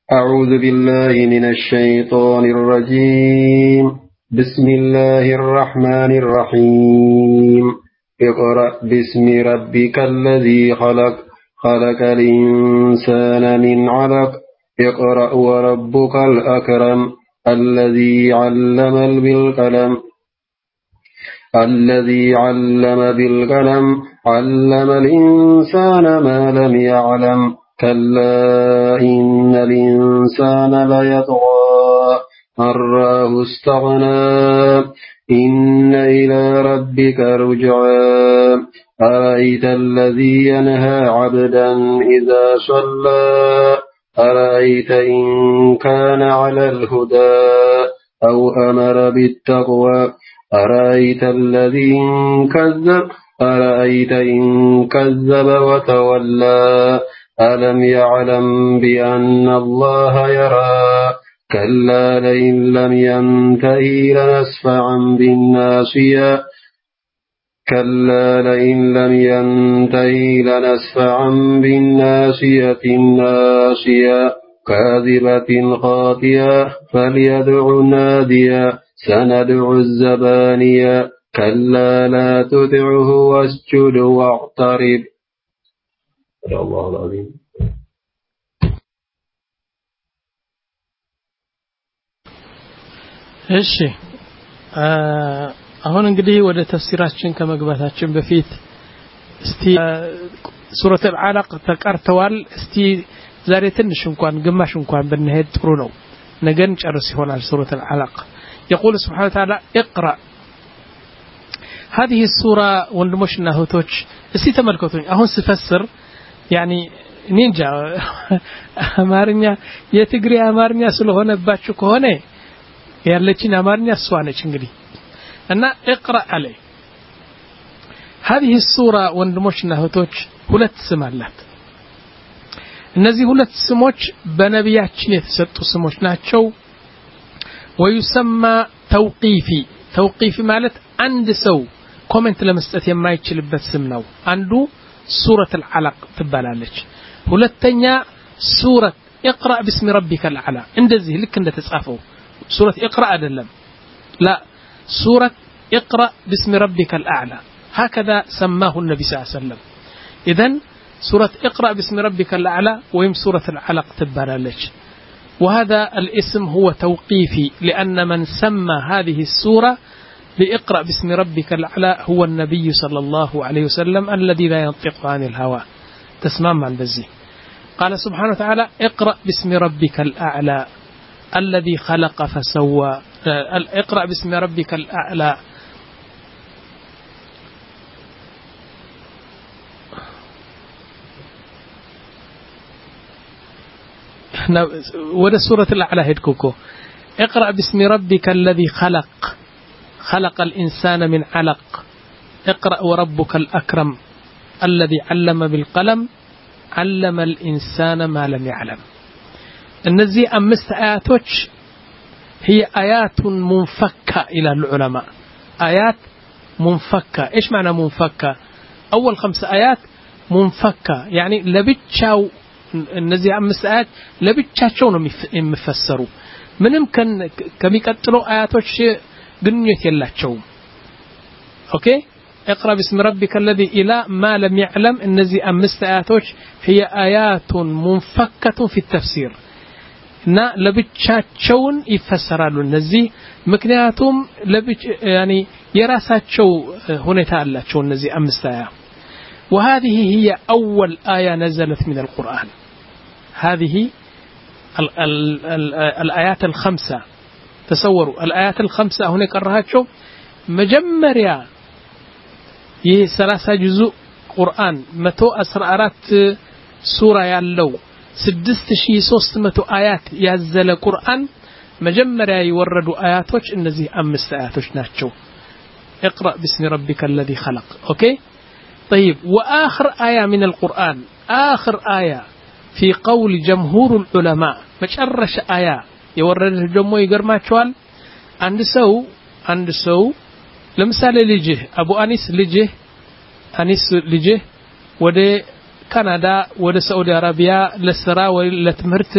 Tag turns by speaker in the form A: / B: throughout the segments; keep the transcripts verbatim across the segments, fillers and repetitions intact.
A: أعوذ بالله من الشيطان الرجيم بسم الله الرحمن الرحيم اقرأ باسم ربك الذي خلق خلق الإنسان من علق اقرأ وربك الأكرم الذي علم بالقلم الذي علم بالقلم علم الإنسان ما لم يعلم كلا إن الإنسان ليطغى أن رآه استغنى إن إلى ربك رجعا أرأيت الذي ينهى عبدا إذا صلى أرأيت إن كان على الهدى أو أمر بالتقوى أرأيت الذي كذب أرأيت إن كذب وتولى ألم يعلم بأن الله يرى كلا لئن لم ينتهي لنسفعا بالناصية كلا لئن لم ينتهي لنسفعا بالناصية الناصية كاذبة خاطئة فليدع ناديا سندع الزبانية كلا لا تطعه واسجد واقترب. يا الله العظيم.
B: እሺ አሁን እንግዲህ ወደ ተፍሲራችን ከመግባታችን በፊት እስቲ ሱረቱ አልዓለቅ ተቀርተዋል። እስቲ ዛሬ ትንሽ እንኳን ግማሽ እንኳን ብንሄድ ጥሩ ነው። ነገን ጨርስ ይሆናል ሱረቱ አልዓለቅ يقول سبحانه وتعالى اقرأ هذه السورة ወንድሞችና እህቶች እስቲ ተመልከቱኝ። አሁን ስፈስር يعني ኒንጃ አማርኛ የትግሪ አማርኛ ስለሆነባችሁ ከሆነ ያለችን አማርኛ እሷ ነች እንግዲህ እና اقرأ عليه هذه السورة ወንድሞችና እህቶች ሁለት ስም አላት። እነዚህ ሁለት ስሞች በነቢያችን የተሰጡ ስሞች ናቸው። ويسمى توقيفي توقيفي ማለት አንድ ሰው ኮሜንት ለመስጠት የማይችልበት ስም ነው። አንዱ سورة العلق ትባላለች። ሁለተኛ سورة اقرأ باسم ربك الأعلى እንደዚህ ልክ እንደተጻፈው سورة اقرأ አይደለም لا سورة اقرأ باسم ربك الأعلى هكذا سماه النبي صلى الله عليه وسلم. إذن سورة اقرأ باسم ربك الأعلى ويم سورة العلق تبالالج. وهذا الاسم هو توقيفي لأن من سمى هذه السورة بإقرأ باسم ربك الأعلى هو النبي صلى الله عليه وسلم الذي لا ينطق عن الهوى. تسمام عن بزي. قال سبحانه وتعالى اقرأ باسم ربك الأعلى الذي خلق فسوى اقرأ باسم ربك الأعلى وده سورة الأعلى هدكوكو اقرأ باسم ربك الذي خلق خلق الإنسان من علق اقرأ وربك الأكرم الذي علم بالقلم علم الإنسان ما لم يعلم. النزي أمست آياتوش هي آيات منفكة إلى العلماء آيات منفكة. إيش معنى منفكة؟ أول خمس آيات منفكة يعني لبتشاو النزي أمست آيات لبتشاو مفسروا من يمكن كم يكتلوا آياتوش بنية الله تشوم. أوكي اقرأ باسم ربك الذي إلى ما لم يعلم. النزي أمست آياتوش هي آيات منفكة في التفسير نا لبتشاቸውን ይፈሰራሉ። እነዚህ ምክንያቱም ለብቻ يعني የራሳቸው ሁኔታ አላቸው እነዚህ አምስት አያ وهذه هي أول آية نزلت من القرآن. هذه ال ال ال الآيات الخمسة تصوروا الآيات الخمسة هنا قرأتشو مجمريا ይህ ሰላሳ ጁዙእ ቁርአን መቶ አስራ አራት ሱራ ያለው ስድስት ሺህ ሶስት መቶ አያት ያዘለ ቁርአን መጀመሪያ የወረዱ አያቶች እነዚህ አምስት አያቶች ናቸው። اقرأ باسم ربك الذي خلق. اوكي طيب واخر آية من القرآن آخر آية في قول جمهور العلماء مጨረሻ آية የወረደ ደግሞ ይገርማቸዋል። አንድ ሰው አንድ ሰው ለምሳሌ ልጅህ አቡ አኒስ ልጅህ አኒስ ልጅህ ወደ ካናዳ ወደ ሳዑዲ አረቢያ ለስራ ወይ ለትምህርት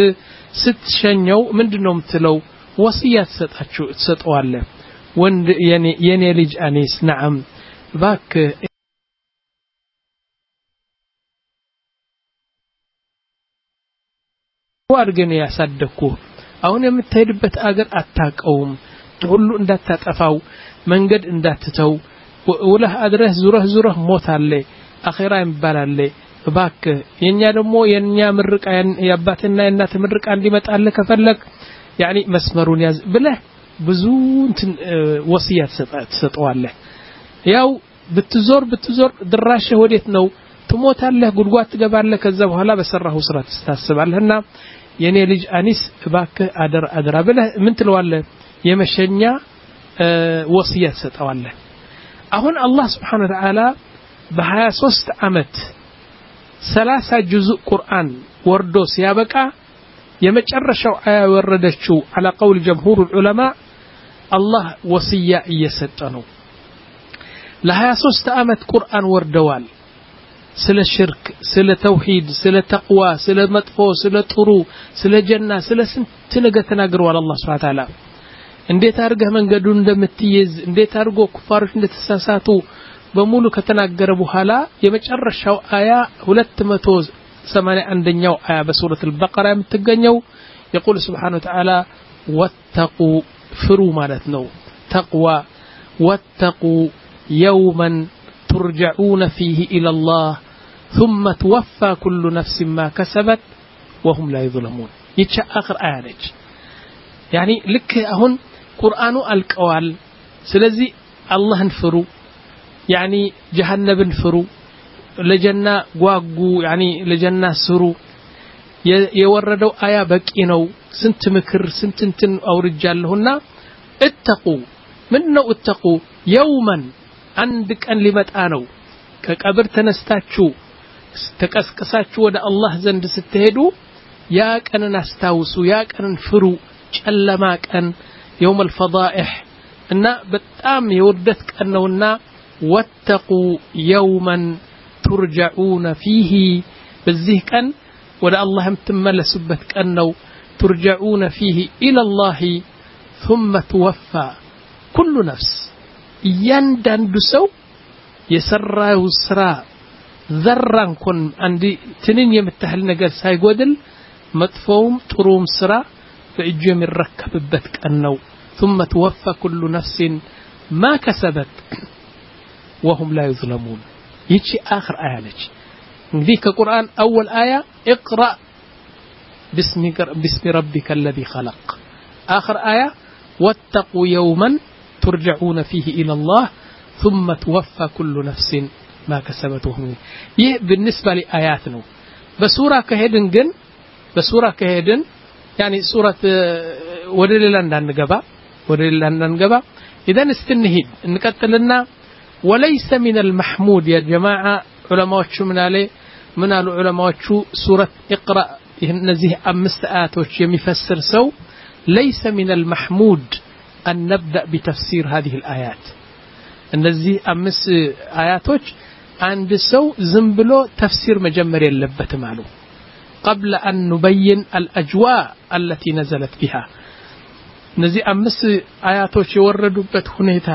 B: ስትሸኘው ምንድነው የምትለው ወሲያ ተሰጣችሁ ተሰጠዋለህ ወንድ የኔ የኔ ልጅ አኒስ نعم ባክ ወርገን ያሳደኩ አሁን የምትሄድበት አገር አታቀውም ሁሉ እንዳታጠፋው መንገድ እንዳትተው ወለህ አድረህ ዙረህ ዙረህ ሞታለ አኺራ ይባላል ባክ የኛ ደሞ የኛ ምርቃ ያባትና የናት ምርቃ እንዲመጣለ ከፈለክ يعني መስመሩን ያዝ ብለህ ብዙ እንትን ወሲያ ተሰጠዋለህ ያው ብትዞር ብትዞር ድራሽ ወዴት ነው ትሞታለህ ጉድጓድ ትገባለህ ከዛ በኋላ በሰራሁ ስራ ተስተስባለህና የኔ ልጅ አኒስ ባክህ አደር አደራ ብለህ ምን ትለዋለህ የመሸኛ ወሲያ ተሰጠዋለህ አሁን አላህ Subhanahu Wa Ta'ala በ23 አመት ሰላሳ ጁዝ ቁርአን ወርዶ ሲያበቃ የመጨረሻው አያ ወረደችው على قول جمهور العلماء الله ወሲያ እየሰጠ ነው ለ23 አመት ቁርአን ወርደዋል ስለ ሽርክ ስለ ተውሂድ ስለ ተቅዋ ስለ መጥፎ ስለ ጥሩ ስለ ጀና ስለ ስንት ነገር ተናግሯል አላህ Subhanahu Wa Ta'ala እንዴት አርገህ መንገዱን እንደምትይዝ እንዴት አርጎ ኩፋሮች እንደተሳሳቱ በሙሉ ከተናገረ በኋላ የመጨረሻው አያ ሁለት መቶ ሰማንያ አንደኛው አያ በሱረት አልበቀራ የምትገኘው يقول سبحانه وتعالى واتقوا فروا ማለት ነው تقوى واتقوا يوما ترجعون فيه إلى الله ثم توفى كل نفس ما كسبت وهم لا يظلمون ይቺ አخر አያ ነች يعني ልክ አሁን ቁርአኑ አልቀዋል ስለዚህ አላህን ፍሩ يعني جهنمን ፍሩ ለጀና ጓጉ يعني ለጀና ስሩ የወረደው አያ በቂ ነው ስንት ምክር ስንት እንትን አውርጃለሁና اتقوا ምንነው اتقوا يوما አንድ ቀን ሊመጣ ነው ከቀብር ተነስታችሁ ተቀስቀሳችሁ ወደ አላህ ዘንድ ስትሄዱ ያ ቀንን አስታውሱ ያ ቀንን ፍሩ ጨለማ ቀን يوم الفضائح እና በጣም የወደት ቀን ነውና واتقوا يوما ترجعون فيه በዚህ ቀን ወደ አላህ የምትመለሱበት ቀን ነው ترجعون فيه الى الله ثم توفى كل نفس እያንዳንዱ ሰው የሰራው ስራ ዘራን ኮን አንዲ ትንን የምታህል ነገር ሳይጎድል መጥፎውም ጥሩም ስራ በእጁ የሚረከብበት ቀን ነው ثم توفى كل نفس ما كسبت وهم لا يظلمون يجي آخر آية لك እንግዲህ ከቁርአን أول آية اقرأ باسم باسم ربك الذي خلق آخر آية واتقوا يوما ترجعون فيه إلى الله ثم توفى كل نفس ما كسبت وهم ይህ بالنسبة لآيات ነው በሱራ ከሄድን ግን በሱራ ከሄድን يعني ሱረት ወደ ሌላ እንዳንገባ ወደ ሌላ እንዳንገባ اذا استنهيد እንቀጥልና وليس من المحمود يا جماعة علماء من عليه من العلماء سورة اقرأ እነዚህ አምስት አያቶች የሚፈስር ሰው ليس من المحمود أن نبدأ بتفسير هذه الآيات እነዚህ አምስት አያቶች አንድ ሰው ዝም ብሎ ተፍሲር መጀመር የለበትም አሉ قبل أن نبين الأجواء التي نزلت بها እነዚህ አምስት አያቶች የወረዱበት ሁኔታ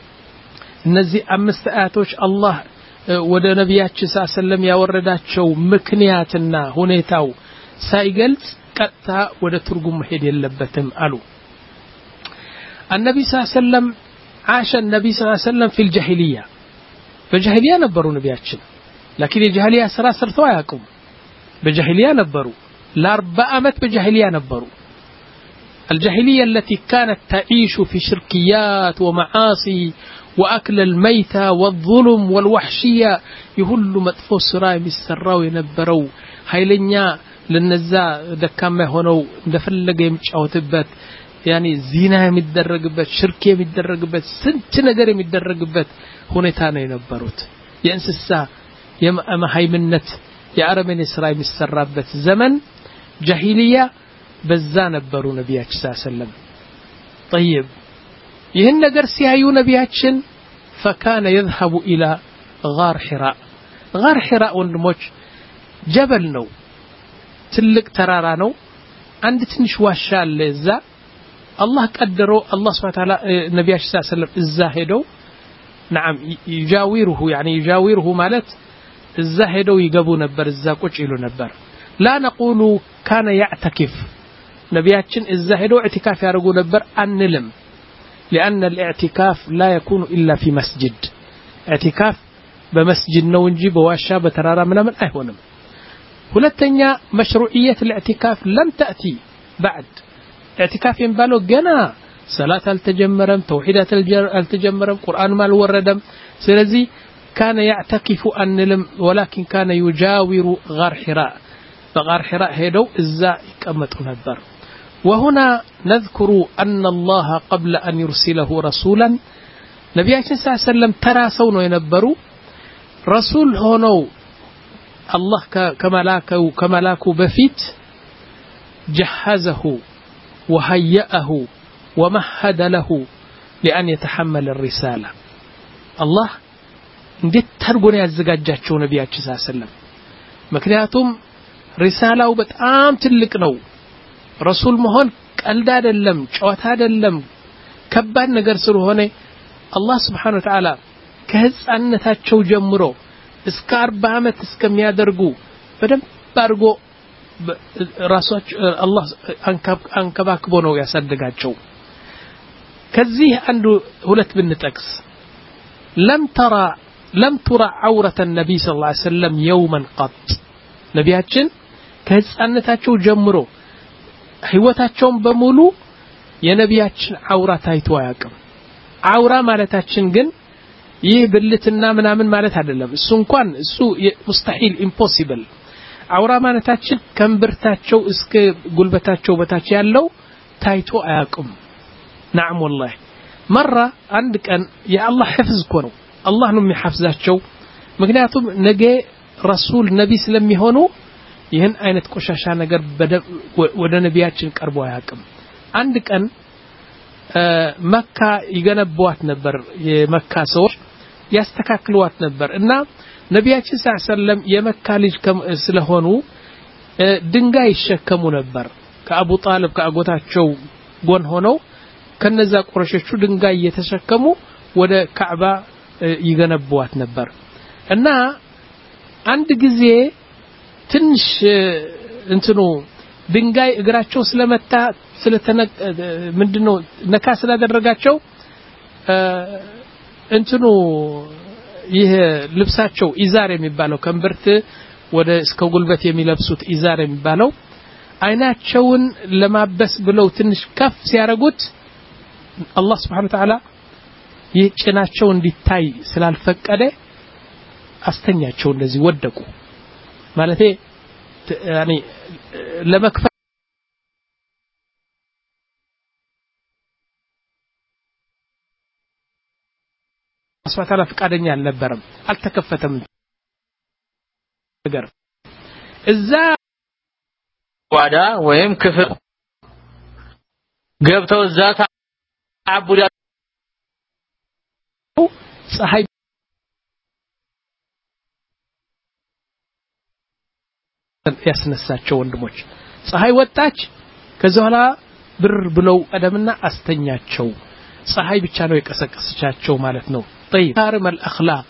B: እነዚህ አምስት አያቶች አላህ ወደ ነብያችን ሰለላሁ ያወረዳቸው ምክንያትና ሁኔታው ሳይገልጽ ቀጥታ ወደ ትርጉም መሄድ የለበትም አሉ النبي صلى الله عليه وسلم عاش النبي صلى الله عليه وسلم في الجاهلية በጃሂሊያ ነበሩ ነብያችን لكن الجاهلية ስራ ሰርተው አያውቁም በጃሂሊያ ነበሩ ለ40 አመት በጃሂሊያ ነበሩ الجاهلية التي كانت تعيش في شركيات ومعاصي وأكل الميتة والظلم والوحشية يهل مطفو سراي بالسراو ينبرو هايلنيا للنزا دكامة هونو دفلق يمشاوتبت يعني زنا يمدرقبت شرك يمدرقبت سنت نجر يمدرقبت هونيتانا ينبروت ينسسا يما هايمنت يا عربين سراي بالسرابت زمن جاهلية بزا نبرو نبياتش صلى الله عليه وسلم طيب ይህን ነገር ሲያዩ ነብያችን فكان يذهب الى غار حراء غار حراء ወንድሞች ጀበል ነው ትልቅ ተራራ ነው አንድ ትንሽ ዋሻ አለ እዛ አላህ ቀደሮ አላህ Subhanahu Ta'ala ነብያችን ሰለላሁ ዐለይሂ ወሰለም እዛ ሄደው نعم يجاوره يعني يجاوره ማለት እዛ ሄደው ይገቡ ነበር እዛ ቁጭ ይሉ ነበር لا نقول كان يعتكف ነብያችን እዛ ሄደው اعتكاف ያደርጉ ነበር አንልም لأن الاعتكاف لا يكون إلا في مسجد اعتكاف بمسجد ነው እንጂ በዋሻ በተራራ ምናምን አይሆንም ሁለተኛ مشروعية الاعتكاف لم تأتي بعد اعتكاف ينبالو ገና صلاة التجمرم توحيدات التجمرم قرآن ما الوردم سلزي كان يعتكف أنلم ولكن كان يجاور غار حراء فغار حراء هيدو إزا يكمت نبر وهنا نذكر أن الله قبل أن يرسله رسولا نبي صلى الله عليه وسلم تراسون وينبروا رسول هونو الله كملاكو كملاكو بفيت جهزه وهيأه ومهد له لأن يتحمل الرسالة الله እንዴት ተርጎን ያዘጋጃቸው ነብያችን ሰለላሁ ዐለይሂ ወሰለም ምክንያቱም ሪሳላው በጣም ትልቅ ነው ረሱል መሆን ቀልድ አይደለም ጨዋታ አይደለም ከባድ ነገር ስለሆነ አላህ Subhanahu Wa Ta'ala ከህፃንነታቸው ጀምሮ እስከ አርባ አመት እስከሚያደርጉ በደንብ አድርጎ ራሳቸው አላህ አንከባክቦ ነው ያሳደጋቸው ከዚህ አንዱ ሁለት ብንጠቅስ لم ترى لم ترى عورة النبي صلى الله عليه وسلم يوما قط ነብያችን ከህፃንነታቸው ጀምሮ ህይወታቸውን በሙሉ የነብያችን አውራ ታይቶ አያውቅም አውራ ማለታችን ግን ይህ ብልትና ምናምን ማለት አይደለም እሱ እንኳን እሱ ሙስተሂል ኢምፖሲብል አውራ ማለታችን ከንብርታቸው እስከ ጉልበታቸው በታች ያለው ታይቶ አያውቅም نعم والله مرة عند كان يا الله حفظ كونه الله ነው የሚحفظاቸው ምክንያቱም ነገ ረሱል ነቢ ስለሚሆኑ ይህን አይነት ቆሻሻ ነገር ወደ ነቢያችን ቀርቦ አያውቅም አንድ ቀን መካ ይገነቧት ነበር የመካ ሰዎች ያስተካክሉዋት ነበር እና ነቢያችን ሰለላሁ ዐለይሂ ወሰለም የመካ ልጅ ስለሆኑ ድንጋይ ይሸከሙ ነበር ከአቡ ጣልብ ከአጎታቸው ጎን ሆነው ከነዛ ቁረሾቹ ድንጋይ እየተሸከሙ ወደ ካዕባ ይገነቧት ነበር እና አንድ ጊዜ ትንሽ እንትኑ ድንጋይ እግራቸው ስለመታ ስለተነቀ ምንድነው ነካ ስላደረጋቸው እንትኑ ይሄ ልብሳቸው ኢዛር የሚባለው ከንብርት ወደ እስከ ጉልበት የሚለብሱት ኢዛር የሚባለው አይናቸውን ለማበስ ብለው ትንሽ ከፍ ሲያረጉት አላህ Subhanahu Wa Ta'ala ይጭናቸው እንዲታይ ስላልፈቀደ አስተኛቸው እንደዚህ ወደቁ ማለቴ ያኒ ለመክፈ Subhanahu Wa Ta'ala ፍቃደኛ አልነበረም አልተከፈተም ነገር እዛ ዋዳ ወይም ክፍል ገብተው እዛ አቡዳ ፀሐይ ያስነሳቸው ወንድሞች ፀሐይ ወጣች ከዛላ ብር ብለው አደምና አስተኛቸው ፀሐይ ብቻ ነው የቀሰቀሰቻቸው ማለት ነው طيب كارم الاخلاق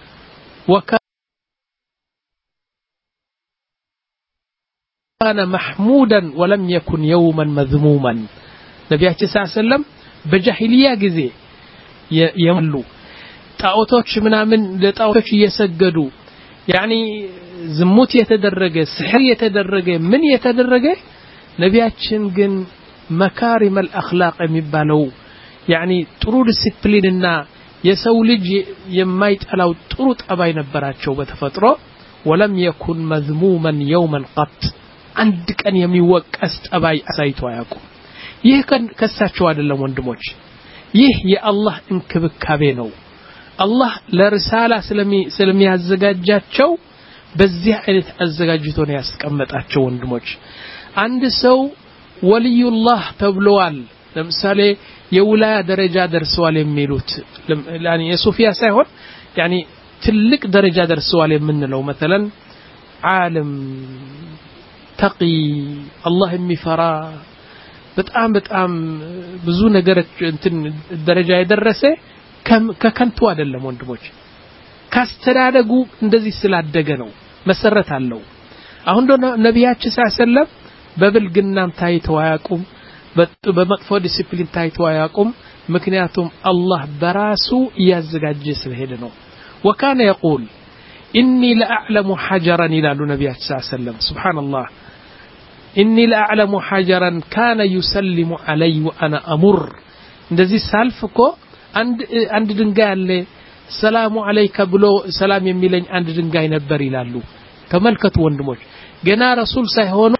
B: وكان محمودا ولم يكن يوما مذموما ነብያችን ሰለላሁ ዐለይሂ ወሰለም በጃሂልያ ጊዜ የመሉ ጣዖቶች ምናምን ለጣዖቶች እየሰገዱ ያኒ ዝሙት የተደረገ ስህር የተደረገ ምን የተደረገ ነብያችን ግን መካሪም الأخلاق የሚባለው ያኒ ጥሩ ዲሲፕሊንና የሰው ልጅ የማይጠላው ጥሩ ጠባይ ነበራቸው በተፈጥሮ ولم يكن مذموما يوما قط አንድ ቀን የሚወቀስ ጠባይ አሳይቶ አያውቁም ይህ ከሳቸው አይደለም ወንድሞች ይህ የአላህ እንክብካቤ ነው አላህ ለርሳላ ስለሚያዘጋጃቸው በዚህ አይነት አዘጋጅቶ ነው ያስቀመጣቸው ወንድሞች አንድ ሰው ወልዩላህ ተብሏል ለምሳሌ የውላያ ደረጃ ደርሰዋል የሚሉት ያኒ የሱፊያ ሳይሆን ያኒ ትልቅ ደረጃ ደርሰዋል የምንለው مثلا ዓለም ተቂ አላህ የሚፈራ በጣም በጣም ብዙ ነገሮች እንትን ደረጃ የደረሰ ከከንቱ አይደለም ወንድሞች ካስተዳደጉ እንደዚህ ስላደገ ነው መሰረት አለው አሁን ደግሞ ነብያችን ሰለላሁ በብልግናም ታይተው አያውቁም በመጥፎ ዲሲፕሊን ታይተው አያውቁም ምክንያቱም አላህ በራሱ ያዘጋጀ ስለሄደ ነው وكان يقول إني لأعلم حجرا إلى النبي صلى الله عليه وسلم سبحان الله إني لأعلم حجرا كان يسلم علي وأنا أمر እንደዚህ ሳልፍኮ አንድ አንድ ድንጋይ አለ ሰላሙ አለይከ ብሎ ሰላም የሚለኝ አንድ ድንጋይ ነበር ይላሉ ተመልከቱ ወንድሞች ገና ረሱል ሳይሆኑ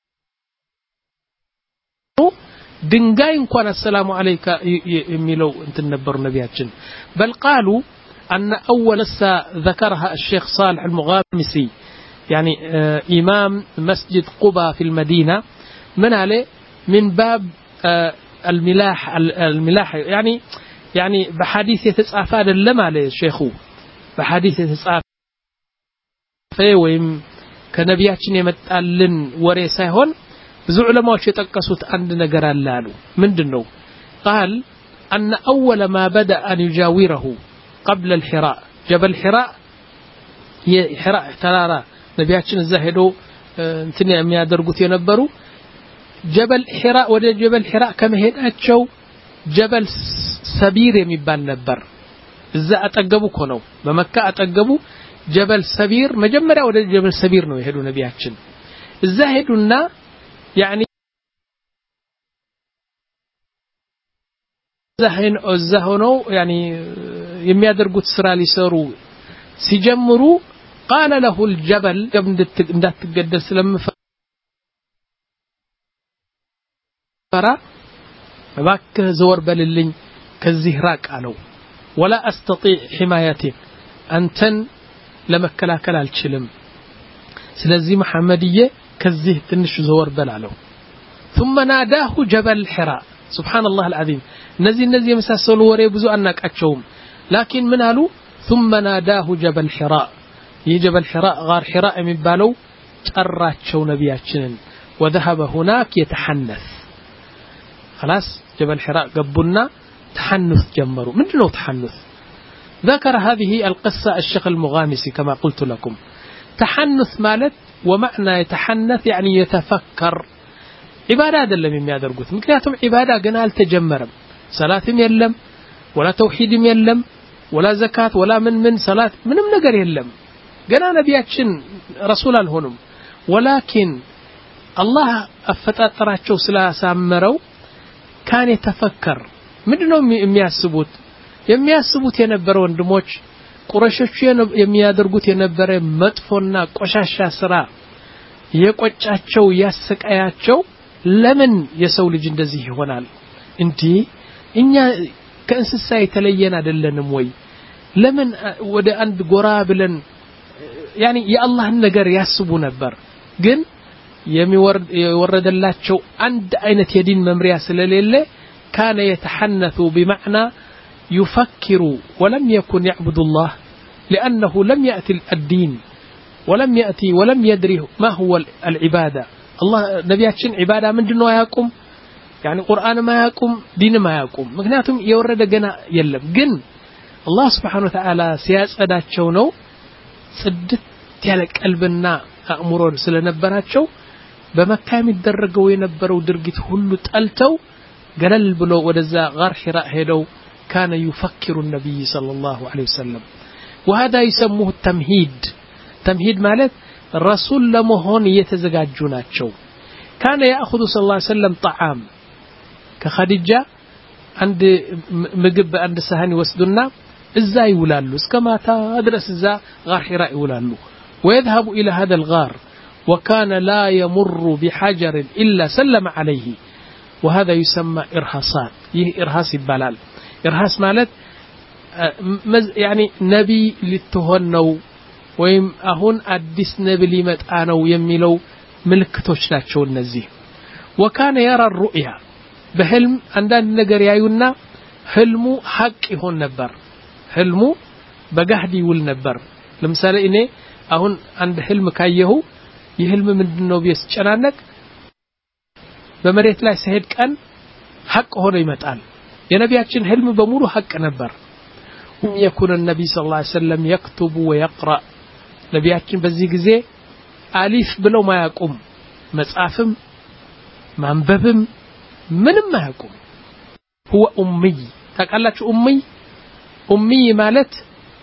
B: ድንጋይ እንኳን ሰላሙ አለይከ የሚለው እንትን ነበር ነብያችን بل قالوا أن أول ذكرها الشيخ صالح المغامسي يعني إمام مسجد قباء في المدينة من عليه من باب الملاح الملاح يعني يعني بحديث يتصاف هذا لما عليه شيخو بحديث يتصاف ويم كنبياتنا يمتقلن وري سايهون ብዙ ዑለማዎች የጠቀሱት አንድ ነገር አለ አሉ ምንድነው قال أن أول ما بدأ أن يجاوره قبل الحراء جبل الحراء حراء ترارا ነብያችን እዛ ሄዶ እንትን የሚያደርጉት የነበሩ جبل حراء ወደ جبل حراء ከመሄዳቸው جبل ሰቢር የሚባል ነበር እዛ አጠገቡ እኮ ነው በመካ አጠገቡ جبل ሰቢር መጀመሪያ ወደ جبل ሰቢር ነው የሄዱ ነብያችን እዛ ሄዱና يعني زهن الزهنو يعني የሚያደርጉት ስራ ሊሰሩ ሲጀምሩ قال له الجبل እንዳትገደል ስለምፈራ እባክህ ዘወር በልልኝ ከዚህ ራቅ አለው ولا استطيع حمايتك አንተን ለመከላከል አልችልም ስለዚህ መሐመድዬ كزيه تنش زور بلاله ثم ناداه جبل حراء سبحان الله العظيم نزي نزي مساسلو وري بزو اناقاچوم لكن من قالوا ثم ناداه جبل حراء يي جبل حراء غار حراء የሚባለው ጠራቸው ነብያችንን وذهب هناك يتحنث خلاص جبل حراء قبنا تحنث جمروا منو تحنث ذكر هذه القصة الشيخ المغامسي كما قلت لكم تحنث مالت ومعنى يتحنث يعني يتفكر عبادة دلم የሚያደርጉት ምክንያቱም عبادة ገና አልተጀመረም ሰላትም የለም ولا توحيدም የለም ولا زكاة ولا من من صلاة ምንም ነገር የለም ገና ነብያችን ረሱል አልሆኑም ولكن الله አፈጣጠራቸው ስላሳመረው ካን የተፈከር ምንድነው የሚያስቡት የሚያስቡት የነበረ ወንድሞች ቁረሾች የሚያደርጉት የነበረ መጥፎና ቆሻሻ ስራ የቆጫቸው ያሰቃያቸው ለምን የሰው ልጅ እንደዚህ ይሆናል እንዴ እኛ ከእንስሳ የተለየን አይደለንም ወይ ለምን ወደ አንድ ጎራ ብለን يعني የአላህን ነገር ያስቡ ነበር ግን የሚወረደላቸው አንድ አይነት የዲን መምሪያ ስለሌለ كان يتحنث بمعنى يفكر ولم يكن يعبد الله لأنه لم يأتي الدين ولم يأتي ولم يدري ما هو العبادة الله نبياتشن عبادة من جنوا يقوم يعني قرآن ما يقوم دين ما يقوم مكنياتهم يورد جنا يلم جن الله سبحانه وتعالى سياسة داتشو نو صدت يالك قلبنا أمورون سلنبراتشو بمكام الدرجة وينبروا درجة هلو تألتو قلل بلو ودزا غار حراء هيدو كان يفكر النبي صلى الله عليه وسلم وهذا يسموه التمهيد تمهيد مالت الرسول لمهون يتزقاجوناتشو كان يأخذ صلى الله عليه وسلم طعام كخديجة عند مقب عند سهاني وسدنا إزاي يولالو كما تدرس إزاي غار حراء يولالو ويذهب إلى هذا الغار وكان لا يمر بحجر إلا سلم عليه وهذا يسمى إرهاصات يه إرهاص البلال إرهاص مالت يعني نبي للتهنو ويم أهون أدس نبي لمت آنو يميلو ملكتوش ناتشو النزيه وكان يرى الرؤيا بحلم عندنا نقر يايونا حلمو حق يهون نبر حلمو بقهدي والنبر لمثال إني أهون عند حلم كايهو ይህልም ምንድነው ቢያስጨናነቅ በመሬት ላይ ሲሄድ ቀን ሐቅ ሆኖ ይመጣል የነቢያችን ህልም በሙሉ ሐቅ ነበር ኡም يكون النبي صلى الله عليه وسلم يكتب ويقرأ ነቢያችን በዚህ ጊዜ አሊፍ ብለው ማያቁም መጻፍም ማንበብም ምንም ማያቁም هو أمي ታውቃላችሁ ኡምይ ኡምይ ማለት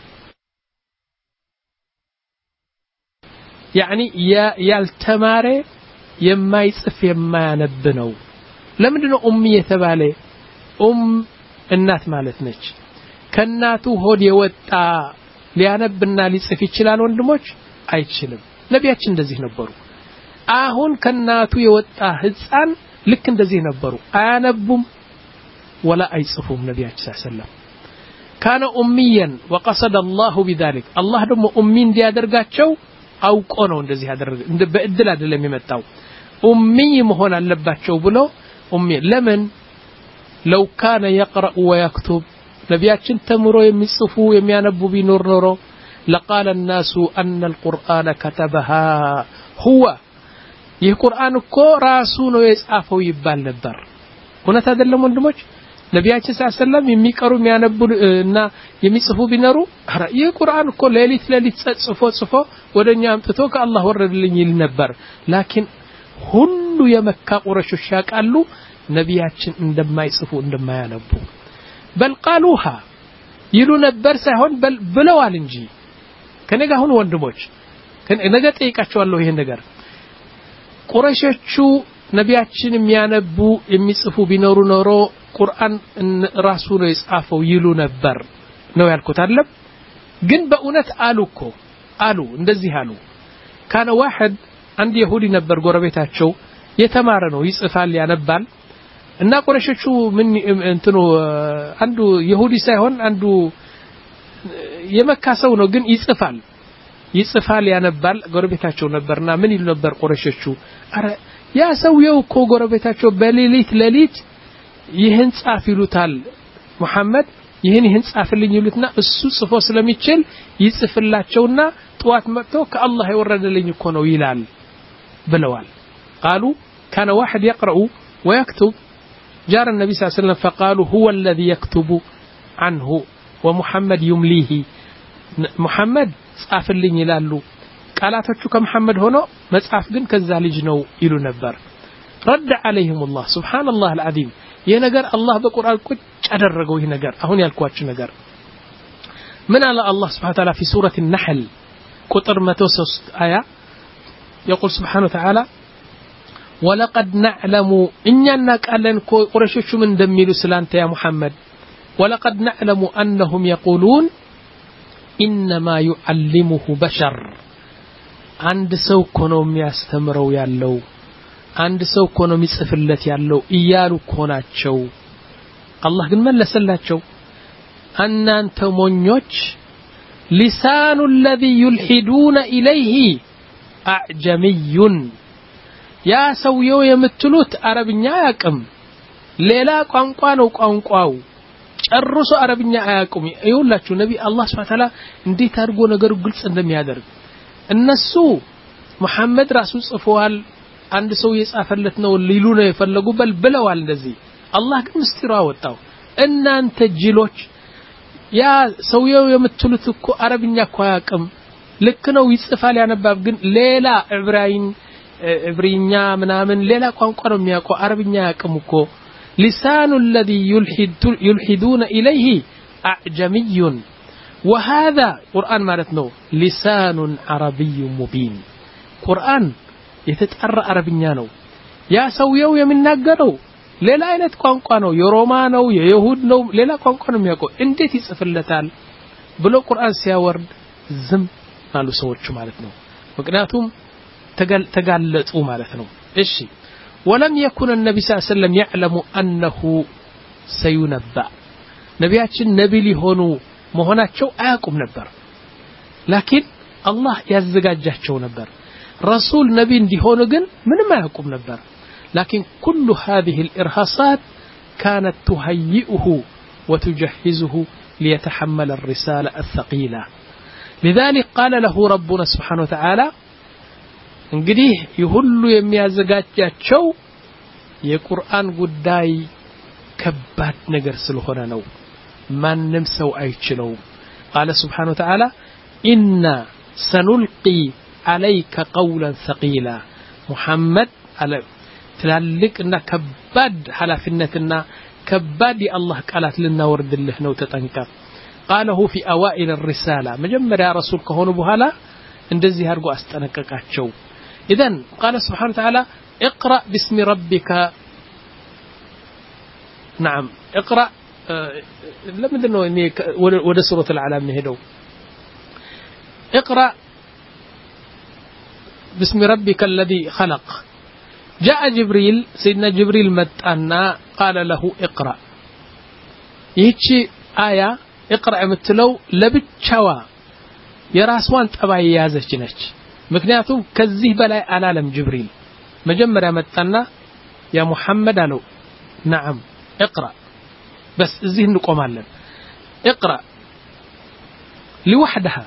B: يعني ያልተማረ የማይጽፍ የማያነብ ነው ለምንድነው ኡምይ የተባለ ኡም እናት ማለት ነች ከናቱ ሆድ የወጣ ሊያነብና ሊጽፍ ይችላል ወንድሞች አይችልም ነቢያችን እንደዚህ ነበሩ አሁን ከናቱ የወጣ ህፃን ልክ እንደዚህ ነበሩ አያነቡም ولا አይጽፉም ነቢያችን ሰለላሁ ዐለይሂ ወሰለም كان اميا وقصد الله بذلك الله ደግሞ ኡሚ እንዲያደርጋቸው አውቆ ነው እንደዚህ ያደረገ እንደ በእድል አይደለም የመጣው ኡሚ መሆን አለባቸው ብሎ ኡሚ ለምን لو كان يقرأ ويكتب ነቢያችን ተምሮ የሚጽፉ የሚያነቡ ቢኖር ኖሮ لقال الناس ان القرآن كتبها هو ይህ ቁርአን እኮ ራሱ ነው የጻፈው ይባል ነበር እውነት አይደለም ወንድሞች ነቢያችን ሰለላሁ ዐለይሂ ወሰለም የሚቀሩ የሚያነቡ እና የሚጽፉ ቢኖሩ ይህ ቁርአን እኮ ሌሊት ሌሊት ጽፎ ጽፎ ወደኛ አምጥቶ ከአላህ ወረደልኝ ይል ነበር ላኪን ሁሉ የመካ ቁረሾች ያቃሉ ነቢያችን እንደማይጽፉ እንደማያነቡ በል ቃሉها ይሉ ነበር ሳይሆን በል ብለዋል እንጂ ከነጋ ሁሉ ወንድሞች ነገ ጠይቃቸዋለሁ ይሄን ነገር ቁረሾቹ ነቢያችን የሚያነቡ የሚጽፉ ቢኖሩ ኖሮ ቁርአን ራሱ ነው የጻፈው ይሉ ነበር ነው ያልኩት አይደል ግን በእውነት አሉኮ አሉ እንደዚህ አሉ ካነ واحد አንድ ይሁዲ ነበር ጎረቤታቸው የተማረ ነው ይጽፋል ያነባል እና ቁረሾቹ ምን እንትኑ አንዱ ይሁዲ ሳይሆን አንዱ የመካ ሰው ነው ግን ይጽፋል ይጽፋል ያነባል ጎረቤታቸው ነበርና ምን ይሉ ነበር ቁረሾቹ አረ ያ ሰውየው እኮ ጎረቤታቸው በሌሊት ሌሊት ይህን ጻፍ ይሉታል መሐመድ ይህን ይህን ጻፍልኝ ይሉትና እሱ ጽፎ ስለሚችል ይጽፍላቸውና ጧት መጥቶ ከአላህ ይወረደልኝ እኮ ነው ይላል ብለዋል قالوا كان واحد يقرأ ويكتب جار النبي صلى الله عليه وسلم فقالوا هو الذي يكتب عنه ومحمد يمليه محمد ጻፍልኝ ይላሉ ቃላቶቹ ከመሐመድ ሆኖ መጻፍ ግን ከዛ ልጅ ነው ይሉ ነበር رد عليهم الله سبحان الله العظيم ይሄ ነገር አላህ በቁርአን ቁጭ አደረገው ይሄ ነገር አሁን ያልኳችሁ ነገር ምን አለ አላህ Subhanahu Wa Ta'ala في سورة النحل ቁጥር መቶ ሶስት አያ يقول سبحانه وتعالى ولقد نعلم إننا قالن قريشوቹ ምን እንደሚሉ ስላንተ ያ ሙሐመድ ولقد نعلم أنهم يقولون إنما يعلمه بشر አንድ ሰው እኮ ነው የሚያስተምረው ያለው አንድ ሰው እኮ ነው የሚጽፍለት ያለው እያሉ እኮ ናቸው አላህ ግን መለሰላቸው እናንተ ሞኞች لسان الذي يلحدون إليه أعجمي ያ ሰውየው የምትሉት አረብኛ ያቅም ሌላ ቋንቋ ነው ቋንቋው ጨርሶ አረብኛ አያቁም ይውላችሁ ነቢ አላህ Subhanahu Wa Ta'ala እንዴት አድርጎ ነገሩ ግልጽ እንደሚያደርግ እነሱ መሐመድ ራሱ ጽፈዋል አንድ ሰው የጻፈለት ነው ሊሉ ነው የፈለጉ በል ብለዋል እንደዚህ አላህ ግን ምስጢሩ አወጣው እናንተ ጅሎች ያ ሰውየው የምትሉት እኮ አረብኛ እኮ አያቅም ልክ ነው ይጽፋል ያነባብ ግን ሌላ ዕብራይን ዕብሪኛ ምናምን ሌላ ቋንቋ ነው የሚያውቀው አረብኛ ያቅም እኮ لسان الذي يلحد يلحدون إليه أعجمي وهذا قرآن مالتنا لسان عربي مبين قرآن يتتقرأ عربيا نو يا سويو يمناغرو ሌላ አይነት ቋንቋ ነው የሮማ ነው የይሁድ ነው ሌላ ቋንቋ ነው የሚያውቀው እንዴት ይጽፍለታል ብሎ ቁርአን ሲያወርድ ዝም አሉ ሰዎች ማለት ነው ምክንያቱም ተጋለጡ ማለት ነው እሺ ولم يكن النبي صلى الله عليه وسلم يعلم أنه سينبأ ነቢያችን ነብይ ሊሆኑ መሆናቸው አያውቁም ነበር ላኪን አላህ ያዘጋጃቸው ነበር ረሱል ነብይ እንዲሆኑ ግን ምንም አያውቁም ነበር لكن كل هذه الإرهاصات كانت تهيئه وتجهزه ليتحمل الرسالة الثقيلة لذلك قال له ربنا سبحانه وتعالى እንግዲህ ይሁሉ የሚያዘጋጃቸው የቁርአን ጉዳይ ከባድ ነገር ስለሆነ ነው ማንም ሰው አይችለው قال سبحانه وتعالى إنا سنلقي عليك قولا ثقيلا محمد على ትላልቅና ከባድ ሐላፊነትና ከባድ የአላህ ቃላት ልናወርድልህ ነው ተጠንቀቅ قاله في اوائل الرساله መጀመሪያ ረሱል ከሆኑ በኋላ እንደዚህ አድርጎ አስጠነቀቃቸው اذا قال سبحانه وتعالى اقرا باسم ربك نعم اقرا لماذا ነው እኔ ወደ ሱረቱ العلام ሄደው اقرا باسم ربك الذي خلق جاء جبريل سيدنا جبريل متانا قال له اقرا ይህች አያ اقرا የምትለው ለብቻዋ የራስዋን ጠባይ ያዘች ነች ምክንያቱም ከዚህ በላይ አላለም ጅብሪል መጀመሪያ መጣና ያ ሙሐመድ አለው نعم اقرا بس እዚህ እንቆማለን اقرا لوحدها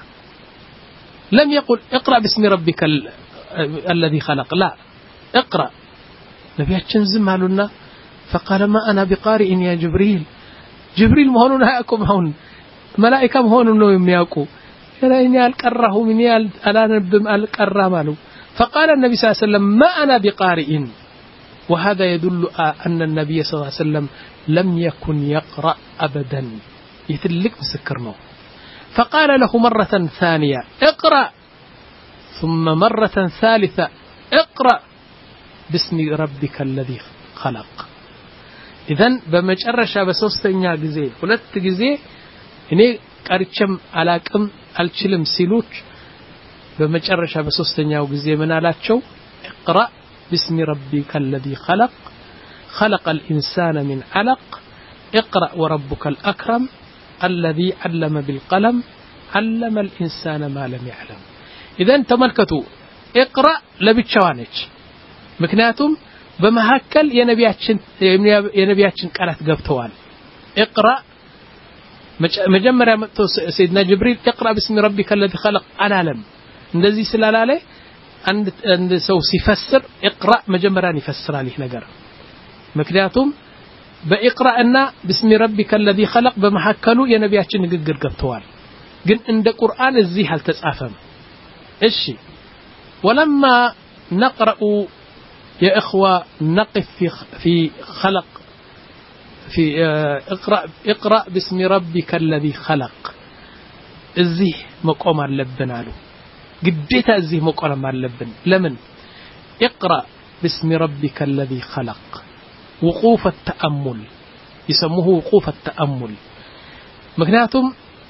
B: لم يقل اقرا باسم ربك الذي خلق لا اقرا ነቢያችን ዝም አሉና فقال ما انا بقارئ يا جبريل جبريل መሆኑን አያውቁም አሁን መላእክት መሆኑን ነው የሚያውቁ እኔ አልቀራሁም እኔ አላነብም አልቀራም አሉ فقال النبي صلى الله عليه وسلم ما انا بقارئ وهذا يدل ان النبي صلى الله عليه وسلم لم يكن يقرأ ابدا يتلك مسكر ነው فقال له مرة ثانية اقرأ ثم مرة ثالثة اقرأ باسم ربك الذي خلق اذن በመጨረሻ በሶስተኛ ጊዜ ሁለት ጊዜ እኔ ቀርቸም አላቅም አልችልም ሲሉት በመጨረሻ በሶስተኛው ጊዜ ምን አላቸው اقرأ باسم ربك الذي خلق خلق الإنسان من علق اقرأ وربك الأكرم الذي علم بالقلم علم الإنسان ما لم يعلم إذن تملكتوا اقرأ لبتشوانج ምክንያቱም በመሐከል የነቢያችን የነቢያችን ቃላት ገብተዋል اقرأ መጀመሪያ መጥቶ ሰይድና ጅብሪል اقرأ باسم ربك الذي خلق አላለም እንደዚህ ስላላለ አንድ አንድ ሰው ሲፈስር اقرأ መጀመሪያን ይፈስራል ይህ ነገር ምክንያቱም በاقرأ እና باسم ربك الذي خلق በመሐከሉ የነቢያችን ንግግር ገብተዋል ግን እንደ ቁርአን እዚህ አልተጻፈም እሺ ولما نقرأ يا إخوة نقف في في خلق في اقرأ اقرأ باسم ربك الذي خلق እዚህ መቆም አለብን አሉ ግዴታ እዚህ መቆም አለብን ለምን اقرأ باسم ربك الذي خلق وقوف التأمل يسموه وقوف التأمل ምክንያቱም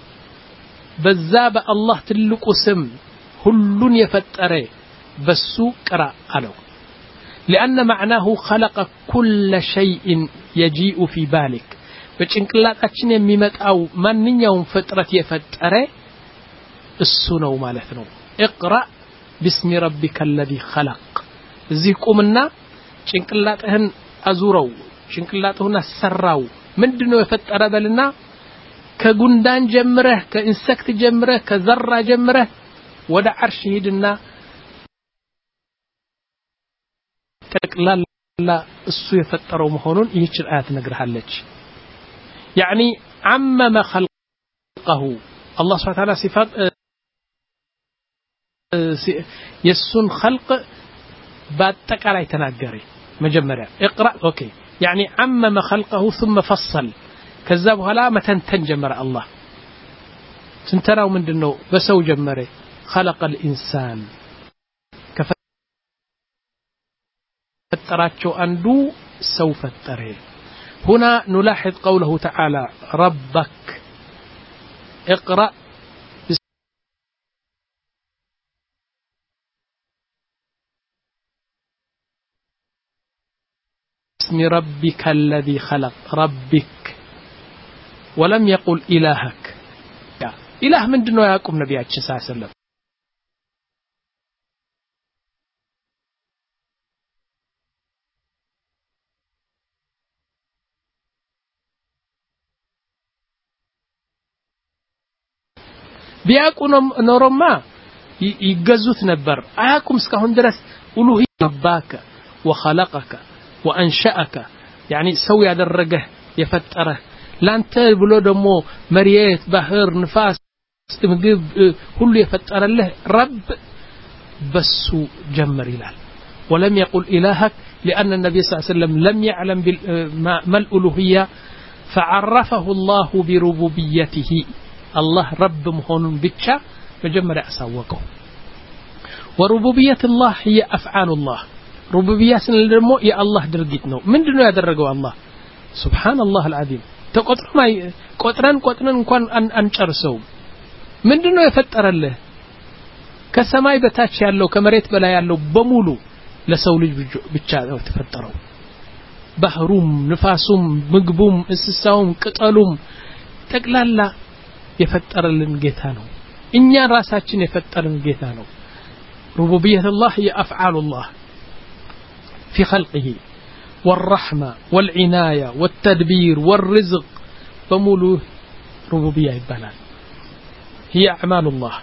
B: በዛ በአላህ ትልቁ ስም ሁሉን የፈጠረ በሱ ቅራ አለው لأن معناه خلق كل شيء يجيء في بالك በጭንቅላታችን የሚመጣው ማንኛውም ፍጥረት የፈጠረ እሱ ነው ማለት ነው اقرأ باسم ربك الذي خلق እዚህ ቁምና ጭንቅላትህን አዙረው ጭንቅላትህን አሰራው ምንድነው የፈጠረ በልና ከጉንዳን ጀምረህ ከኢንሴክት ጀምረህ ከዘራ ጀምረህ ወደ አርሽ ሂድና ጠቅላላ እሱ የፈጠረው መሆኑን ይህች አያት ነግርሃለች يعني عمم خلقه الله سبحانه وتعالى صفات يسون خلق باتقالاي تناغري مجمريا اقرا اوكي يعني عمم خلقه ثم فصل كذا بኋላ መተንተን ጀመረ الله ስንተራው ምንድነው በሰው ጀመረ خلق الانسان ፈጠራቸው አንዱ ሰው ፈጠረ هنا نلاحظ قوله تعالى ربك اقرأ باسم ربك الذي خلق ربك ولم يقل إلهك إله من دنو يقوم نبياتش صلى الله عليه وسلم ቢያቁ ኖሮማ يجزوت نبر أياكم اسكهون درس ألوهية رباك وخلقك وأنشأك يعني سوي هذا الرجه يفتره لا أنت بلو دمو مريت بحر نفاس مجيب كل يفتر له رب بس جمر إلال ولم يقل إلهك لأن النبي صلى الله عليه وسلم لم يعلم ما الألوهية فعرفه الله بربوبيته الله رب مهون بتشا مجمر أسوقه وربوبية الله هي أفعال الله ربوبية سنلمو يا الله درجتنا من دونه يدرجوا الله سبحان الله العظيم تقطر ما قطران قطران كون أن أنشرسو من دونه يفتر الله كسماي بتاش يالله كمريت بلا يالله بمولو لسولج بتشا تفتروا بحروم نفاسوم مقبوم انسساوم قطالوم تقلالا يفترلن ጌታ ነው እኛ ራሳችን የፈጠርን ጌታ ነው ربوبية الله هي أفعال الله في خلقه والرحمة والعناية والتدبير والرزق بمولو ربوبية يبالان هي أعمال الله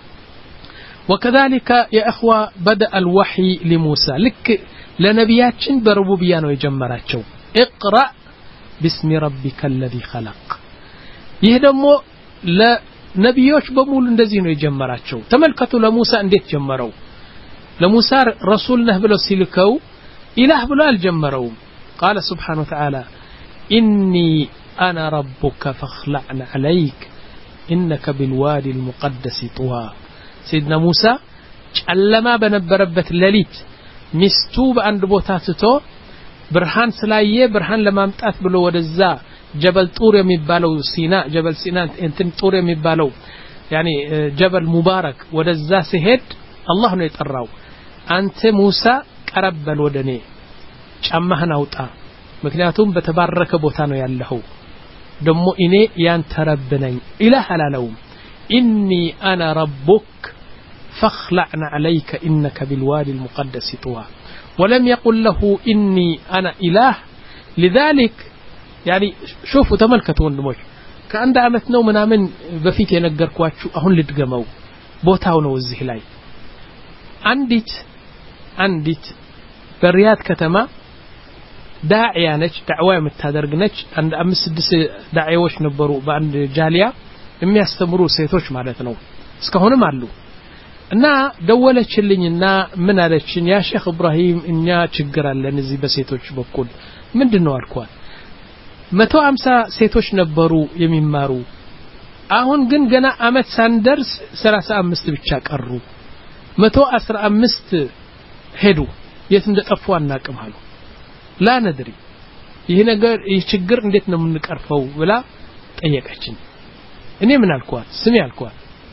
B: وكذلك يا أخوة بدأ الوحي لموسى لك لنبياتشن بربوبية ويجمراتشو اقرأ باسم ربك الذي خلق يهدمو ለነብዮች በሙሉ እንደዚህ ነው የጀመራቸው ተመልከቱ ለሙሳ እንዴት ጀመረው ለሙሳ ረሱል ነህ ብለው ሲልከው ኢላህ ብሎ አልጀመረው قال سبحانه وتعالى إني أنا ربك فاخلعن عليك إنك بالوادي المقدس طوى سيدنا موسى ጨለማ በነበረበት ሌሊት ሚስቱ በአንድ ቦታ ትቶ ብርሃን ስላየ ብርሃን ለማምጣት ብሎ ወደዛ جبل طور የሚባለው ሲና جبل ሲና እንትን طور የሚባለው يعني جبل مبارك ወደዛ ሲሄድ አላህ ነው የጠራው አንተ ሙሳ ቀረበል ወደኔ ጫማህን አውጣ ምክንያቱም በተባረከ ቦታ ነው ያለው ደሞ እኔ ያንተ ረብ ነኝ ኢላህ አላለው إني أنا ربك فاخلعن عليك إنك بالوادي المقدس طوى ولم يقل له إني أنا إله لذلك يعني شوفوا تملكتوا ወንድሞች ከአንድ አመት ነው ምናምን በፊት የነገርኳችሁ አሁን ልድገመው ቦታው ነው እዚህ ላይ አንዲት አንዲት በሪያድ ከተማ ዳዒያ ነች ዳዕዋ የምታደርግ ነች አንድ አምስት ስድስት ዳዒዎች ነበሩ በአንድ ጃሊያ የሚያስተምሩ ሴቶች ማለት ነው እስካሁንም አሉ እና ደወለችልኝና ምን አለችኝ ያ ሼክ ኢብራሂም እኛ ችግር አለን እዚህ በሴቶች በኩል ምንድነው አልኳት መቶ ሃምሳ ሴቶች ነበሩ የሚማሩ አሁን ግን ገና አመት ሳንደርስ ሰላሳ አምስት ብቻ ቀሩ መቶ አስራ አምስት ሄዱ የት እንደጠፉ አናቅም አሉ لا ندري ይሄ ነገር ይሄ ችግር እንዴት ነው የምንቀርፈው ብላ ጠየቀችኝ እኔ ምን አልኳት ስሚ አልኳት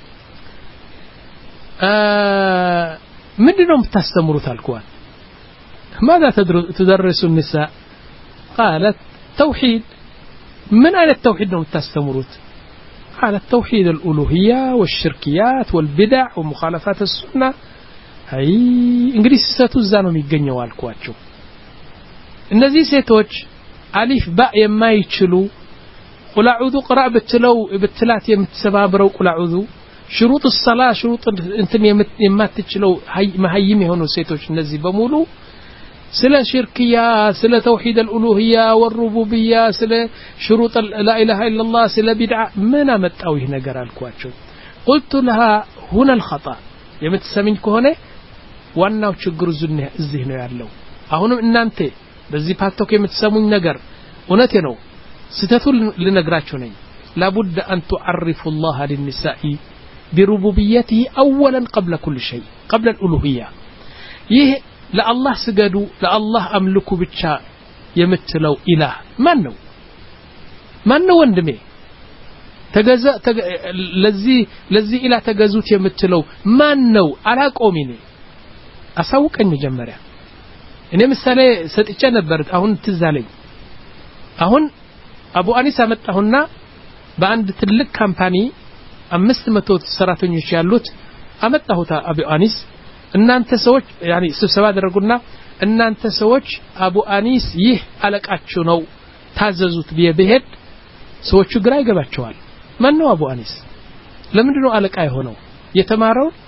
B: አ ምንድነው የምታስተምሩት አልኳት ماذا تدرس النساء قالت توحيد من أين التوحيد نوم تستمرت قال التوحيد الألوهية والشركيات والبدع ومخالفات السنة هاي إنجليز ستوزانو ميقنيو والكواتشو النزي سيتوج ألف باء يما يتشلو قل أعوذ قرأ بتلو بتلات يمتسبابرو قل أعوذ شروط الصلاة شروط انتن يما تتشلو هاي مهيمي هونو سيتوج النزي بمولو سلا شركية سلا توحيد الألوهية والربوبية سلا شروط لا إله إلا الله سلا بدعة من متأويه نقرأ الكواتشو قلت لها هنا الخطأ يمتسمين كهوني وانا وشقر الزهن يعلو أهونم إن أنت بزي باتوك يمتسمون نقر ونتنو ستتو لنقراتشوني لابد أن تعرف الله للنساء بربوبيته أولا قبل كل شيء قبل الألوهية يه لا الله سجدوا لا الله أملكوا بتشا يمتلوا إله من نو من نو وندمي تجزا تج... لذي لذي إله تجزوت يمتلوا من نو على قوميني أسوق أني جمرة إني مثلا ستيجي نبرد أهون تزالي أهون أبو أنيس متهونا بعند تلك كامباني أمست متوت سراتون يشيلوت أمتهوتا أبو أنيس እናንተ ሰዎች يعني ስብሰባ አደረጉና እናንተ ሰዎች አቡ አኒስ ይህ አለቃችሁ ነው ታዘዙት ቢሄድ ሰዎቹ ግራ ይገባቸዋል ማን ነው አቡ አኒስ ለምንድነው አለቃ የሆነው የተማረው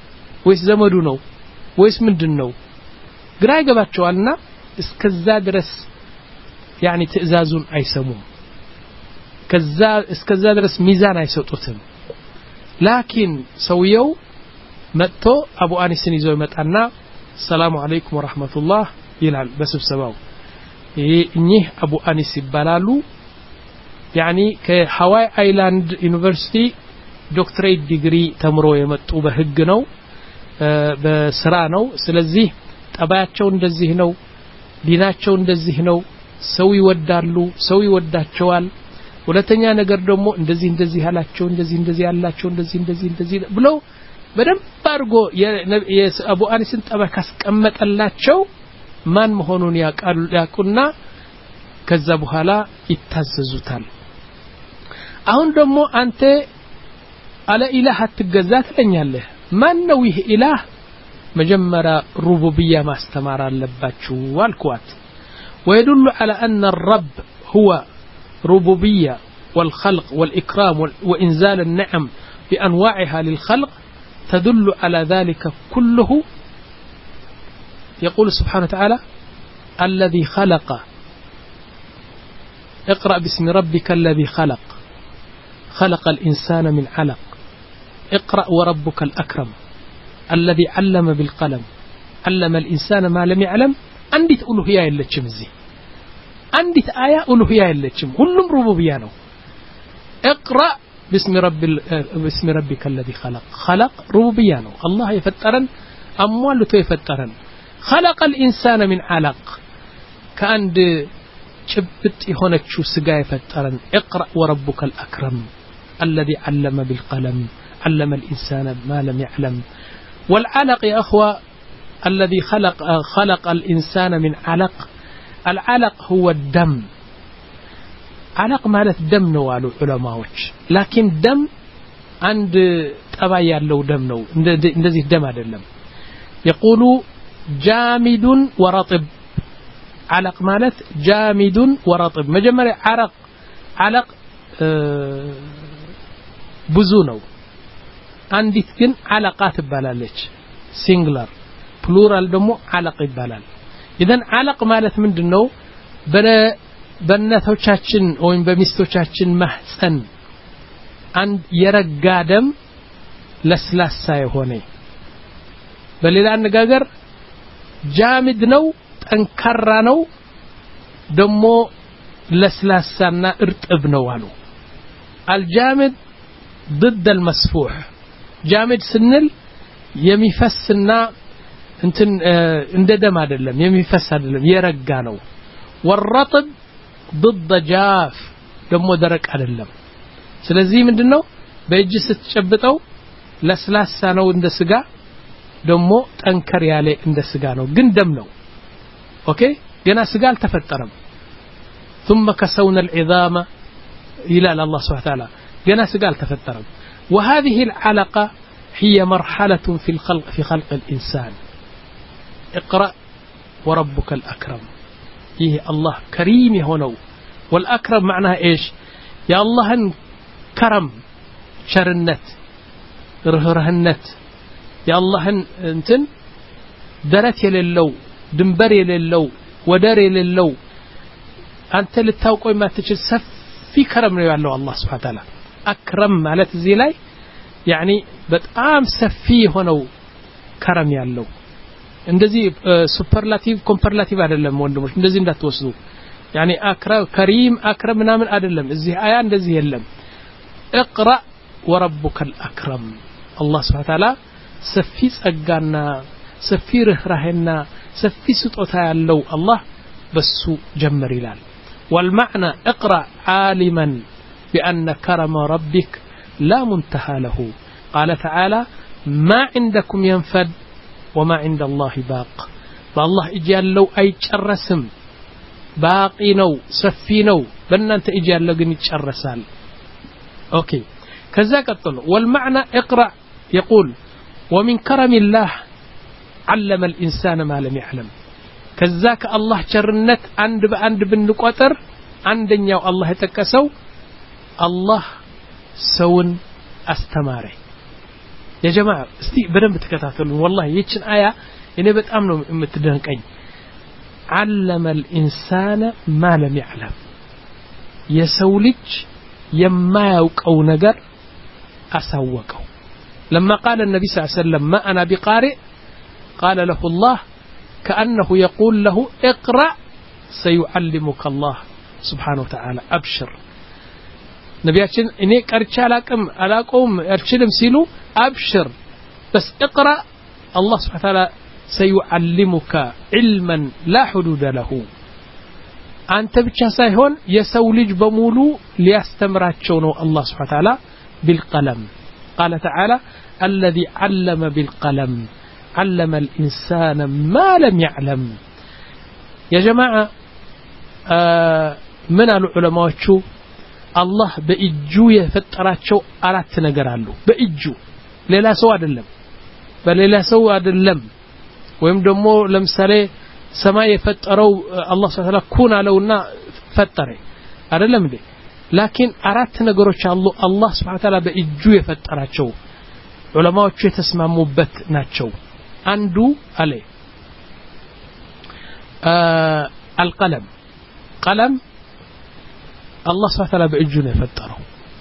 B: ወይስ ዘመዱ ነው ወይስ ምንድነው ግራ ይገባቸዋልና እስከዛ ድረስ يعني ትእዛዙን አይሰሙም ከዛ እስከዛ ድረስ ሚዛን አይሰጡትም ላኪን ሰውየው መጥቶ አቡ አኒስን ይዞ ይመጣና ሰላም አለይኩም ወራህመቱላህ ይላል በስብሰባው እኚህ አቡ አኒስ ይባላሉ يعني ከሃዋይ አይላንድ ዩኒቨርሲቲ ዶክትሬት ዲግሪ ተምሮ የመጡ በህግ ነው በስራ ነው ስለዚህ ጠባያቸው እንደዚህ ነው ዲናቸው እንደዚህ ነው ሰው ይወዳሉ ሰው ይወዳቸዋል ሁለተኛ ነገር ደግሞ እንደዚህ እንደዚህ ያላቸው እንደዚህ እንደዚህ ያላቸው እንደዚህ እንደዚህ እንደዚህ ብለው በደንብ አድርጎ የአቡ አኒስን ጠባይ ካስቀመጠላቸው ማን መሆኑን ያቃሉ ያቁና ከዛ በኋላ ይታዘዙታል አሁን ደግሞ አንተ አለ ኢላህ አትገዛ ትለኛለህ ማን ነው ይህ ኢላህ መጀመሪያ ሩቡብያ ማስተማር አለባችሁ አልኳት ويدل على أن الرب هو ربوبية والخلق والإكرام وإنزال النعم بأنواعها للخلق تدل على ذلك كله يقول سبحانه وتعالى الذي خلق اقرأ باسم ربك الذي خلق خلق الإنسان من علق اقرأ وربك الأكرم الذي علم بالقلم علم الإنسان ما لم يعلم عندت ألوهية يلتشم زي عندت آية ألوهية يلتشم كلهم ربوبية نو اقرأ باسم رب باسم ربك الذي خلق خلق ربوبية نو الله يفترن أموال يفترن خلق الإنسان من علق كأند شبت هناك شو سجاي يفترن اقرأ وربك الأكرم الذي علم بالقلم علم الإنسان ما لم يعلم والعلق يا أخوة الذي خلق خلق الإنسان من علق العلق هو الدم علق مالت دم نوالو علماء لكن دم عند تبايا له دم نو እንደዚህ دم አይደለም يقول جامد ورطب علق مالت جامد ورطب مجمري عرق علق ብዙ ነው አንዲት ግን علقات ይባላለች ሲንጉላር ፕሉራል ደግሞ علق ይባላል إذن علق ማለት ምንድነው በእናቶቻችን ወይም በሚስቶቻችን ማህፀን አንድ የረጋ ደም ለስላሳ የሆነ በሌላ አነጋገር ጃሚድ ነው ጠንካራ ነው ደግሞ ለስላሳና እርጥብ ነው አሉ الجامد ضد المسفوح جامد سنل يميفسنا እንትን እንደ ደም አይደለም የሚፈስ አይደለም የረጋ ነው والرطب ضد جاف ደግሞ ደረቅ አይደለም ስለዚህ ምንድነው በእጅ ስትጨብጠው ለስላሳ ነው እንደ ስጋ ደግሞ ጠንከር ያለ እንደ ስጋ ነው ግን ደም ነው ኦኬ ገና ስጋ አልተፈጠረም ثم كسونا العظام الى الله سبحانه وتعالى ገና ስጋ አልተፈጠረም وهذه العلقه هي مرحله في الخلق في خلق الانسان اقرأ وربك الأكرم إيه الله كريم هونو والأكرم معناها إيش يا الله كرم شرنت رهرهنت يا الله انتن درت يللو دنبر يللو ودار يللو أنت للتوقع ما تجد سفي كرم يعلو الله سبحانه وتعالى أكرم مالت زيلاي يعني بتقام سفي هونو كرم يعلو እንደዚህ ሱፐርላቲቭ ኮምፐርላቲቭ አይደለም ወንድሞች እንደዚህ እንዳትወስዱ يعني اكرم كريم اكرم ምናምን አይደለም እዚህ አያ እንደዚህ የለም اقرأ وربك الأكرم الله سبحانه وتعالى ሰፊ ጸጋና ሰፊ ርህራሄና ሰፊ ስጦታ ያለው الله በሱ ጀመር ይላል والمعنى اقرأ عالما بأن كرم ربك لا منتهى له قال تعالى ما عندكم ينفد وما عند الله باق فالله اجيال لو اي تشرسم باقي نو سفي نو بنانت اجيال لو ግን ይጨረሳል اوكي كذا قتل والمعنى اقرأ يقول ومن كرم الله علم الانسان ما لم يعلم كذاك الله ቸርነት አንድ በአንድ ብንቆጥር አንደኛው አላህ የተከሰው አላህ ሰውን አስተማረ يا جماعة استي بدم بتكتاتلون والله يتشن آية إني بتأمنوا متدنقين علم الإنسان ما لم يعلم يسولج يما يوقعو نجر أسوقه لما قال النبي صلى الله عليه وسلم ما أنا بقارئ قال له الله كأنه يقول له اقرأ سيعلمك الله سبحانه وتعالى أبشر نبياتنا إني كارتش علاكم علاكم أرشلم سيلو أبشر بس اقرأ الله سبحانه وتعالى سيعلمك علما لا حدود له أنت بتشاسيهون يسولج بمولو ليستمراتشونه الله سبحانه وتعالى بالقلم قال تعالى الذي علم بالقلم علم الإنسان ما لم يعلم يا جماعة آه من العلماء شو الله بإجو يفتراتشو أرات نقرالو بإجو ليلا سوى دلم بليلا سوى دلم ويم دمو لمسالي سماء يفتروا الله سبحانه وتعالى كونا لونا فتري أدلم دي لكن أرات نقروش الله الله سبحانه وتعالى بإجو يفتراتشو علماء شو تسمى مبت ناتشو عنده عليه آه القلم قلم الله سبحانه وتعالى بإجونه يفتره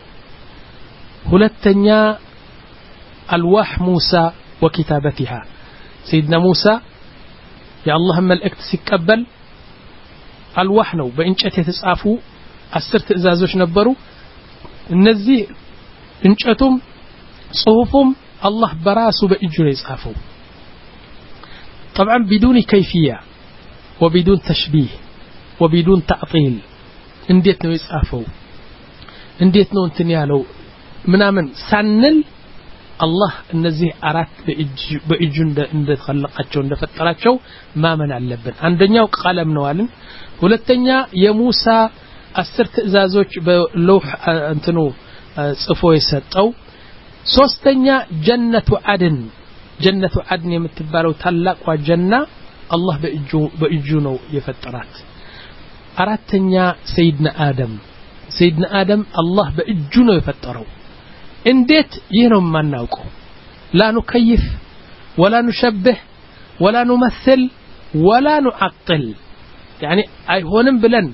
B: هلتنيا الواح موسى وكتابتها سيدنا موسى يا الله هم الأكت سيكبل الواح نو بإنشأت يتسعفوا السرت إزازوش نبروا النزي إنشأتهم صحفهم الله براسه بإجونه يسعفوا طبعا بدون كيفية وبدون تشبيه وبدون تعطيل انديت نو يصافو انديت نو انتن يالو منامن سانل الله እነዚህ አራት በእጅ በእጁ እንደተخلقቸው እንደፈጠራቸው ማመን አለብን አንደኛው ቀለም ነው አልን ሁለተኛ የሙሳ አስር ትእዛዞች በለውህ እንትኑ ጽፎ የሰጠው ሶስተኛ ጀነቱ አድን ጀነቱ አድን የምትባለው ታላቋ ጀና አላህ በእጁ በእጁ ነው የፈጠራት አራተኛ ሰይድና አደም ሰይድና አደም አላህ በእጁ ነው የፈጠረው እንዴት ይህ ነው ማናውቀው لا نكيف ولا نشبه ولا نمثل ولا نعطل يعني አይሆንም ብለን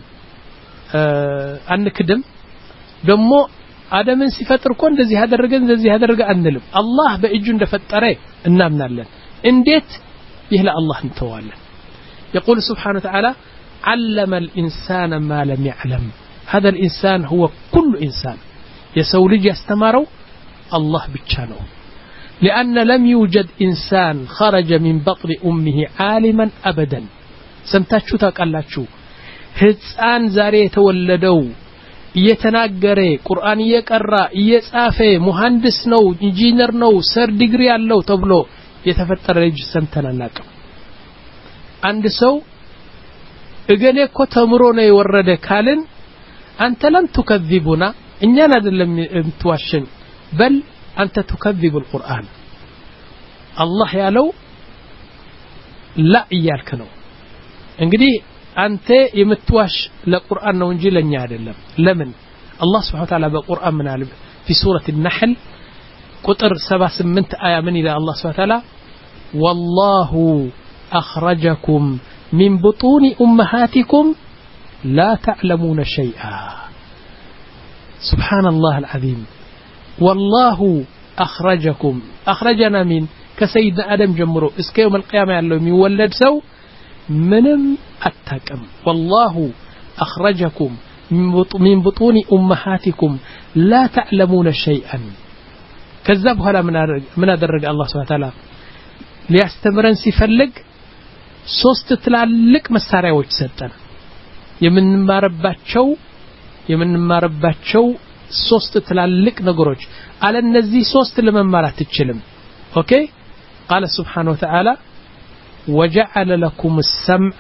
B: አንክድም ደሞ አደምን ሲፈጥር እኮ እንደዚህ ያደረገ እንደዚህ ያደረገ አንልም አላህ በእጁ እንደፈጠረ እናምናለን እንዴት ይህ ለአላህ እንተዋለን يقول سبحانه وتعالى علم الإنسان ما لم يعلم هذا الإنسان هو كل إنسان يسولج يستمروا الله بتشانه لأن لم يوجد إنسان خرج من بطن أمه عالما أبدا سمتاتشو تاقلاتشو هتسان زاري يتولدوا يتناقر قرآن يقرأ يتصافي مهندس نو انجينر نو سر ديجري الله تبلو يتفتر رج سمتنا ناقم عند سو እገሌ እኮ ተምሮ ነው የወረደ ካልን አንተ ለም ተከذبنا እኛን አይደለም እንትዋሽን በል አንተ ተከذب القرآن አላህ ያለው ላ እያልክ ነው እንግዲህ አንተ የምትዋሽ ለቁርአን ነው እንጂ ለኛ አይደለም ለምን አላህ Subhanahu Wa Ta'ala በቁርአን ምን አለ في سورة النحل ቁጥር ሰባ ስምንት አያ ምን ይላል አላህ Subhanahu Wa Ta'ala والله أخرجكم من بطون أمهاتكم لا تعلمون شيئا سبحان الله العظيم والله أخرجكم أخرجنا من كسيدنا آدم جمرو اسك يوم القيامة يالله يولد سو منم أتاكم والله أخرجكم من بطون أمهاتكم لا تعلمون شيئا كذبها لا من أدرج الله سبحانه وتعالى ليستمرن سيفلق ሶስት ትላልቅ መሳሪያዎች ሰጠን የምንማርባቸው የምንማርባቸው ሶስት ትላልቅ ነገሮች አለ እነዚህ ሶስት ለመማር አትችልም ኦኬ قال سبحانه وتعالى وجعل لكم السمع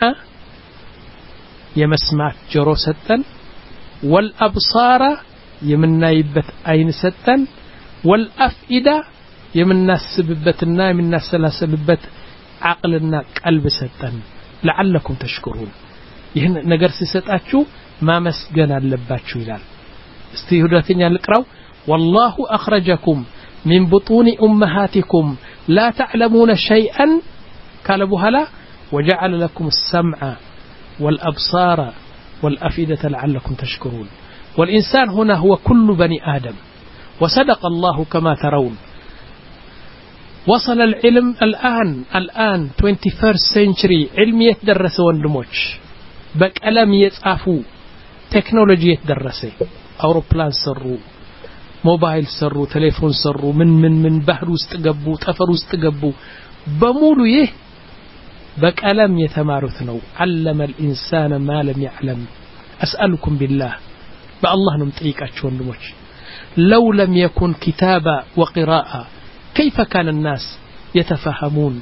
B: يمسمع ጆሮ ሰጠን والابصار የምናይበት አይን ሰጠን والافئده የምናስብበትና የምናሰላስልበት عقلنا قلب ሰጠን لعلكم تشكرون ይህን ነገር ሲሰጣችሁ ማመስገን አለባችሁ ይላል እስቲ ሁለተኛ ልቅራው والله اخرجكم من بطون أمهاتكم لا تعلمون شيئا قال بهلا وجعل لكم السمع والأبصار والأفئدة لعلكم تشكرون والإنسان هنا هو كل بني آدم وصدق الله كما ترون وصل العلم الآن الآن twenty-first century علم يتدرس وندموش بك ألم يتصافو تكنولوجي يتدرس أوروبلان سرو موبايل سرو تليفون سرو من من من بحر استقبو تفر استقبو بمولو يه بك ألم يتمارثنو علم الإنسان ما لم يعلم أسألكم بالله بالله نمتعيك أشون دموش لو لم يكن كتابة وقراءة كيف كان الناس يتفهمون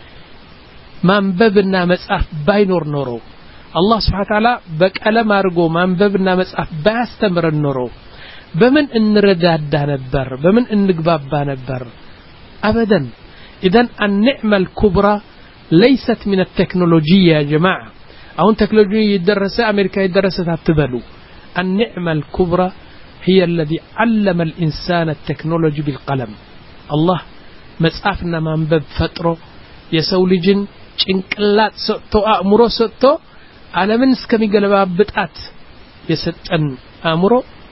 B: منببنا مسأف باينور نورو الله سبحانه وتعالى بك ألم أرجو منببنا مسأف باستمر النورو بمن إن رداد نبر بمن إن قباب نبر أبدا إذن النعمة الكبرى ليست من التكنولوجيا يا جماعة أو التكنولوجيا يدرس أمريكا يدرسها تبلو النعمة الكبرى هي الذي علم الإنسان التكنولوجي بالقلم الله مسافنا منبب فتره يسوي جن ጭንቅላት ሰጥቶ አእምሮ ሰጥቶ ዓለምን እስከሚገለባብጣት የሰጠን አእምሮ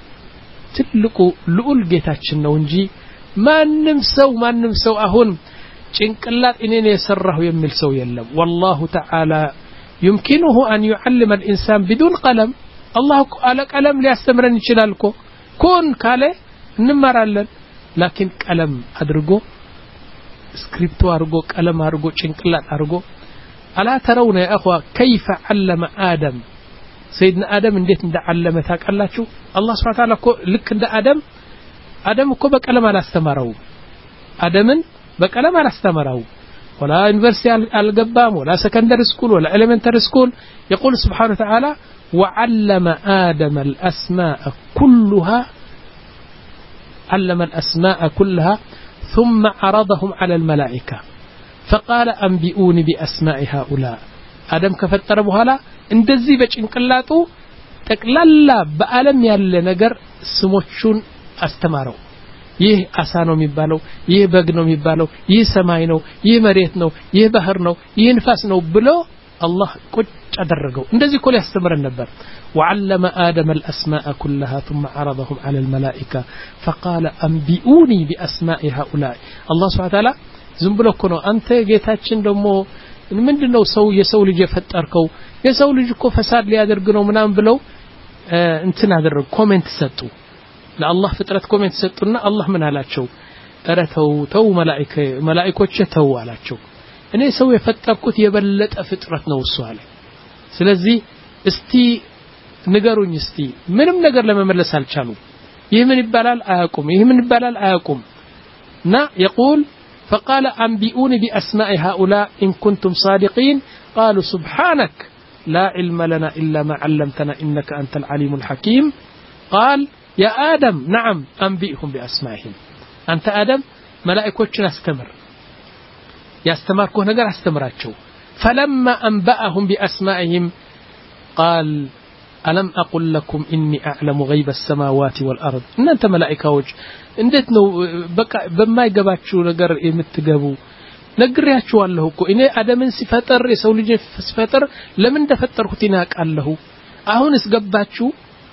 B: ትልቁ ልዑል ጌታችን ነው እንጂ ማንም ሰው ማንም ሰው አሁን ጭንቅላት እኔን የሰራሁ የሚል ሰው የለም والله تعالى يمكنه أن يعلم الإنسان بدون قلم الله على قلم ሊያስተምረን ይችላል እኮ ኮን ካለ እንማራለን لكن قلم አድርጎ ስክሪፕቶ አድርጎ ቀለም አድርጎ ጭንቅላት አድርጎ አላ ተረውነ يا اخوا كيف علم آدم سيدنا آدم እንዴት እንደዓለመ ታውቃላችሁ الله سبحانه وتعالى እኮ ልክ እንደ آدم آدم እኮ በቀለም አላስተማረው آدمን በቀለም አላስተማረው ولا يونيفرسيتي القبام ولا سكندري سكول ولا elementary سكول يقول سبحانه وتعالى وعلم آدم الأسماء كلها علم الأسماء كلها ثم عرضهم على الملائكة فقال أنبئوني بأسماء هؤلاء آدم كفتر بهلا اندزي بچنقلاطو تقلالا بألم ያለ ነገር ስሞቹን አስተማረው ይህ አሳ ነው የሚባለው ይህ በግ ነው የሚባለው ይህ ሰማይ ነው ይህ መሬት ነው ይህ ባህር ነው ይህ ንፋስ ነው ብሎ الله ቁጭ አደረገው እንደዚህ ኮል ያስተምረን ነበር وعلم آدم الأسماء كلها ثم عرضهم على الملائكة فقال أنبئوني بأسماء هؤلاء الله سبحانه وتعالى ዝም ብሎ እኮ ነው አንተ ጌታችን ደግሞ ምንድነው ሰው የሰው ልጅ የፈጠርከው የሰው ልጅ እኮ ፈሳድ ሊያደርግ ነው ምናም ብለው እንትን አደረጉ ኮሜንት ሰጡ ለአላህ ፍጥረት ኮሜንት ሰጡና አላህ ምን አላቸው ተረተው ተው መላእክት መላእክቶች ተው አላቸው እኔ ሰው የፈጠርኩት የበለጠ ፍጥረት ነው እሱ አለ ስለዚህ እስቲ ንገሩኝ እስቲ ምንም ነገር ለመመለስ አልቻሉ ይህ ምን ይባላል አያቁም ይህ ምን ይባላል አያቁም ና يقول فقال أنبئوني بأسماء هؤلاء إن كنتم صادقين قالوا سبحانك لا علم لنا إلا ما علمتنا إنك أنت العليم الحكيم قال يا آدم نعم أنبئهم بأسمائهم أنت آدم ملائكتنا استمر يستمركوا نجر استمراتشو فلما أنبأهم بأسمائهم قال ألم أقل لكم إني أعلم غيب السماوات والأرض إن أنت ملائكة وجه اندت نو بقى بما يجباتشو نجر يمتجابو نجرياتشو الله كو إني آدم سفتر يسوي لي سفتر لمن دفتر ختناك الله أهونس جباتشو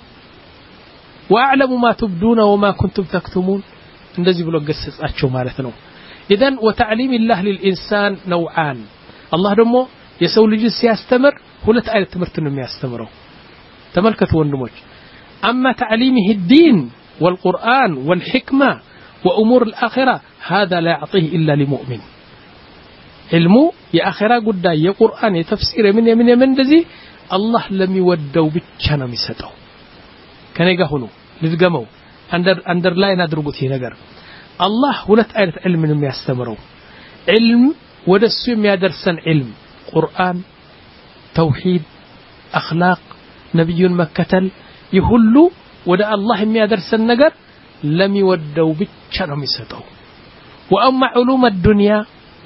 B: وأعلم ما تبدون وما كنتم تكتمون እንደዚህ ብሎ ገሰጻቸው ማለት ነው إذن وتعليم الله للإنسان نوعان الله ደግሞ የሰው ልጅ ሲያስተምር ሁለት አይነት ትምህርት ነው የሚያስተምረው ተመልከቱ ወንድሞች أما تعليمه الدين والقرآن والحكمة وأمور الآخرة هذا لا يعطيه إلا لمؤمن علمه يا آخرة قد يا قرآن يا تفسير من يمن يمن دزي الله لم يودوا بتشنا مسدو كان يقهنوا لتقموا أندر أندر لا ينادربوت هنا جر الله ሁለት አይነት علم ነው የሚያስተምረው علم ወደሱ የሚያደርሰን علم ቁርአን ተውሂድ አኽላቅ ነብዩን መከተል ይሁሉ ወደ አላህ የሚያደርሰን ነገር ለሚወደው ብቻ ነው የሚሰጠው واما علوم الدنيا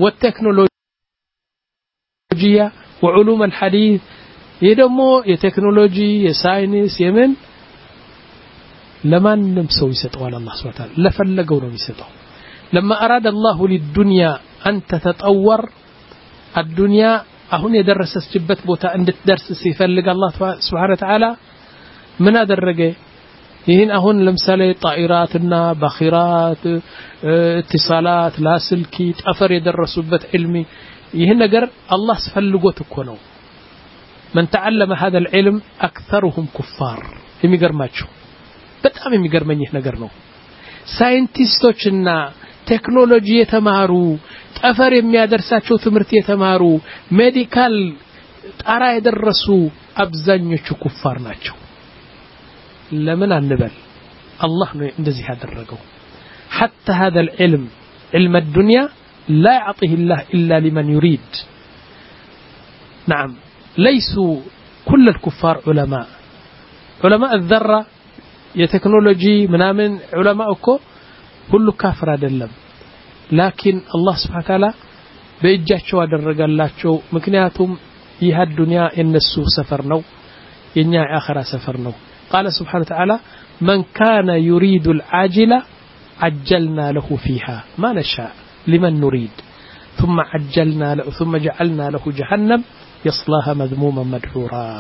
B: والتكنولوجيا وعلوم الحديث يدمو የቴክኖሎጂ የሳይንስ የምን ለማንም ሰው ይሰጠዋል አላህ Subhanahu Wa Ta'ala ለፈለገው ነው የሚሰጠው لما أراد الله للدنيا أن تتطور الدنيا أهون يدرس جبت بوتا أن تدرس سيفلق الله سبحانه وتعالى من هذا الرجاء ይህን አሁን ለምሳሌ ጣኢራትና ባኺራት اتصالات ላስልኪ ጠፈር የደረሱበት علم ይህን ነገር አላህ ስፈልጎት እኮ ነው من تعلم هذا العلم اكثرهم كفار የሚገርማችሁ በጣም የሚገርመኝ ነገር ነው ሳይንቲስቶችና ቴክኖሎጂ የተማሩ ጠፈር የሚያደርሳቸው ትምህርት የተማሩ ሜዲካል ጣራ የደረሱ አብዛኞቹ ኩፋር ናቸው لمن النبل الله እንደዚህ ያደረገው حتى هذا العلم علم الدنيا لا يعطيه الله إلا لمن يريد نعم ليسوا كل الكفار علماء علماء الذرة يتكنولوجي منامن علماء እኮ ሁሉ ካፍር አይደለም لكن الله سبحانه وتعالى በእጃቸው አደረጋላቸው ምክንያቱም ይህ الدنيا የነሱ ሰፈር ነው የኛ አኺራ ሰፈር ነው قال سبحانه وتعالى من كان يريد العاجلة عجلنا له فيها ما نشاء لمن نريد ثم عجلنا له ثم جعلنا له جهنم يصلاها مذموما مدحورا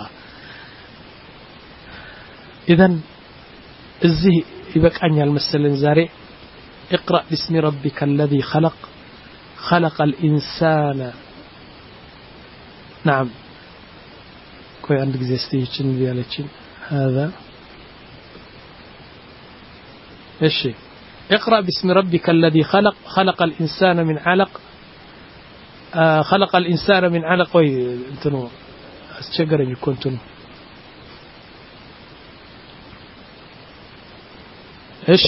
B: إذن الزه يبقى المسلم زاري اقرأ باسم ربك الذي خلق خلق الإنسان نعم كوي عندك زيستيشن بيالتشن هذا ايش اقرأ باسم ربك الذي خلق خلق الإنسان من علق آه خلق الإنسان من علق وي انتو اشجر كنتم ايش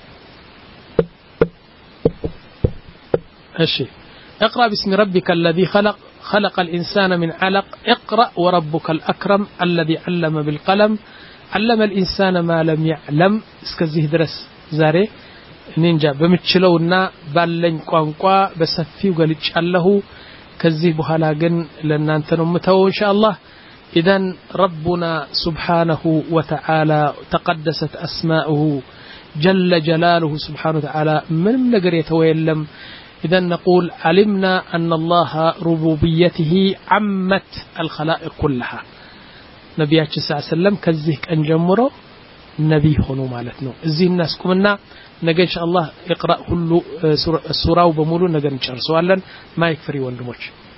B: ايش اقرأ باسم ربك الذي خلق خلق الإنسان من علق اقرأ وربك الأكرم الذي علم بالقلم علم الإنسان ما لم يعلم اسكزيه درس زاري نينجا بمتشلونا باللين قوانقوا بسفيو قلتش الله كزيه بحالا قن لنانت نمته إن شاء الله إذن ربنا سبحانه وتعالى تقدست أسماؤه جل جلاله سبحانه وتعالى من نقريته ويلم إذا نقول علمنا أن الله ربوبيته عمت الخلائق كلها نبياتش صلى الله عليه وسلم كذلك أنجمره نبي هنو مالتنا زي الناس كمنا نجي إن شاء الله اقرأ كل سورة وبمولو نجي نشر سؤالا ما يكفري وندموش